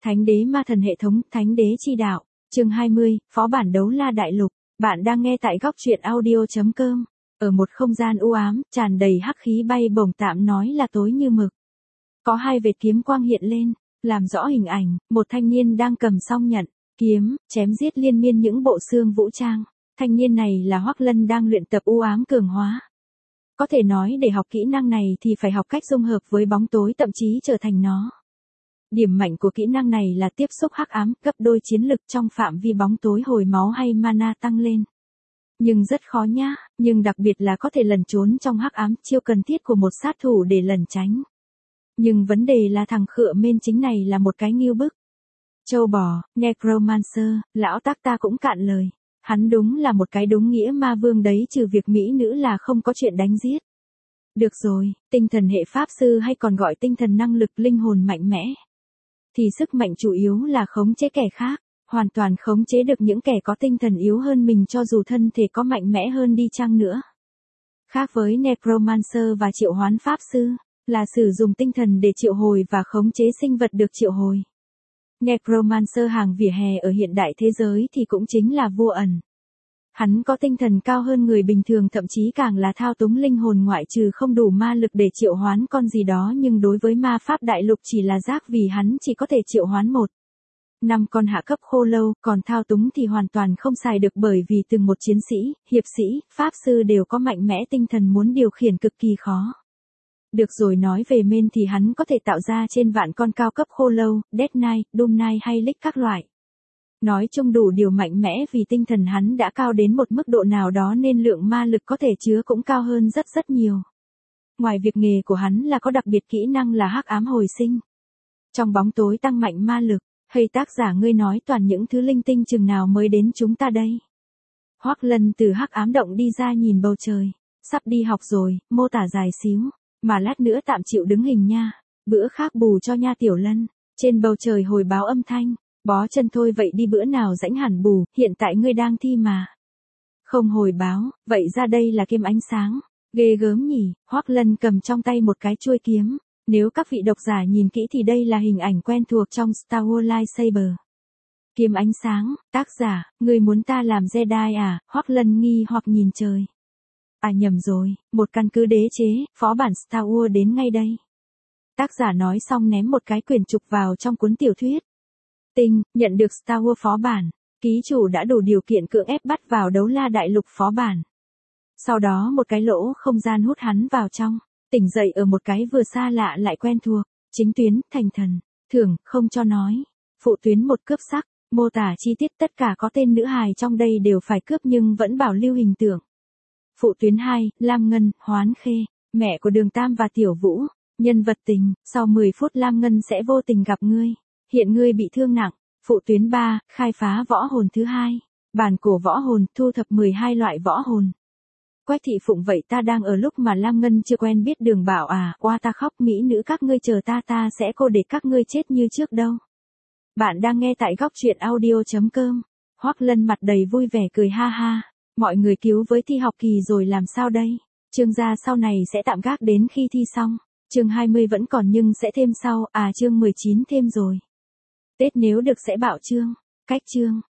Thánh đế ma thần hệ thống, thánh đế chi đạo, chương 20, phó bản đấu la đại lục. Bạn đang nghe tại góc truyện audio.com. Ở một không gian u ám, tràn đầy hắc khí bay bổng tạm nói là tối như mực. Có hai vệt kiếm quang hiện lên, làm rõ hình ảnh, một thanh niên đang cầm song nhận, kiếm, chém giết liên miên những bộ xương vũ trang. Thanh niên này là Hoắc Lân đang luyện tập u ám cường hóa. Có thể nói để học kỹ năng này thì phải học cách dung hợp với bóng tối, thậm chí trở thành nó. Điểm mạnh của kỹ năng này là tiếp xúc hắc ám, gấp đôi chiến lực trong phạm vi bóng tối, hồi máu hay mana tăng lên. Nhưng rất khó nhá, nhưng đặc biệt là có thể lẩn trốn trong hắc ám, chiêu cần thiết của một sát thủ để lẩn tránh. Nhưng vấn đề là thằng khựa mên chính này là một cái ngưu bức. Châu bò, Necromancer, lão tác ta cũng cạn lời. Hắn đúng là một cái đúng nghĩa ma vương đấy, trừ việc mỹ nữ là không có chuyện đánh giết. Được rồi, tinh thần hệ pháp sư hay còn gọi tinh thần năng lực linh hồn mạnh mẽ. Thì sức mạnh chủ yếu là khống chế kẻ khác, hoàn toàn khống chế được những kẻ có tinh thần yếu hơn mình cho dù thân thể có mạnh mẽ hơn đi chăng nữa. Khác với Necromancer và triệu hoán pháp sư, là sử dụng tinh thần để triệu hồi và khống chế sinh vật được triệu hồi. Necromancer hàng vỉa hè ở hiện đại thế giới thì cũng chính là vua ẩn. Hắn có tinh thần cao hơn người bình thường, thậm chí càng là thao túng linh hồn, ngoại trừ không đủ ma lực để triệu hoán con gì đó, nhưng đối với ma pháp đại lục chỉ là rác vì hắn chỉ có thể triệu hoán 5 con hạ cấp khô lâu, còn thao túng thì hoàn toàn không xài được, bởi vì từng một chiến sĩ, hiệp sĩ, pháp sư đều có mạnh mẽ tinh thần, muốn điều khiển cực kỳ khó. Được rồi, nói về men thì hắn có thể tạo ra trên vạn con cao cấp khô lâu, Death Knight, Doom Knight hay Lich các loại. Nói chung đủ điều mạnh mẽ, vì tinh thần hắn đã cao đến một mức độ nào đó nên lượng ma lực có thể chứa cũng cao hơn rất rất nhiều. Ngoài việc nghề của hắn là có đặc biệt kỹ năng là hắc ám hồi sinh. Trong bóng tối tăng mạnh ma lực, hay tác giả ngươi nói toàn những thứ linh tinh chừng nào mới đến chúng ta đây. Hoắc Lân từ hắc ám động đi ra, nhìn bầu trời. Sắp đi học rồi, mô tả dài xíu. Mà lát nữa tạm chịu đứng hình nha. Bữa khác bù cho nha Tiểu Lân. Trên bầu trời hồi báo âm thanh. Bó chân thôi, vậy đi bữa nào rảnh hẳn bù, hiện tại ngươi đang thi mà. Không hồi báo, vậy ra đây là kiếm ánh sáng. Ghê gớm nhỉ. Hoắc Lân cầm trong tay một cái chuôi kiếm. Nếu các vị độc giả nhìn kỹ thì đây là hình ảnh quen thuộc trong Star Wars Lightsaber. Kiếm ánh sáng, tác giả, ngươi muốn ta làm Jedi à? Hoắc Lân nghi hoặc nhìn trời. À nhầm rồi, một căn cứ đế chế, phó bản Star Wars đến ngay đây. Tác giả nói xong ném một cái quyển trục vào trong cuốn tiểu thuyết. Tinh, nhận được Star Wars phó bản, ký chủ đã đủ điều kiện cưỡng ép bắt vào đấu la đại lục phó bản. Sau đó một cái lỗ không gian hút hắn vào trong, tỉnh dậy ở một cái vừa xa lạ lại quen thuộc. Chính tuyến, thành thần, thưởng, không cho nói. Phụ tuyến, một cướp sắc, mô tả chi tiết tất cả có tên nữ hài trong đây đều phải cướp nhưng vẫn bảo lưu hình tượng. Phụ tuyến 2, Lam Ngân, Hoán Khê, mẹ của Đường Tam và Tiểu Vũ. Nhân vật tình, sau 10 phút Lam Ngân sẽ vô tình gặp ngươi. Hiện ngươi bị thương nặng. Phụ tuyến 3, khai phá võ hồn thứ 2. Bản cổ võ hồn, thu thập 12 loại võ hồn. Quách Thị Phụng, vậy ta đang ở lúc mà Lam Ngân chưa quen biết Đường bảo à, oa ta khóc, mỹ nữ các ngươi chờ ta sẽ cô để các ngươi chết như trước đâu. Bạn đang nghe tại góc truyện audio.com. Hoắc Lân mặt đầy vui vẻ cười ha ha. Mọi người cứu với thi học kỳ rồi làm sao đây? Chương ra sau này sẽ tạm gác đến khi thi xong. Chương 20 vẫn còn nhưng sẽ thêm sau, à chương 19 thêm rồi. Tết nếu được sẽ bạo chương. Cách chương.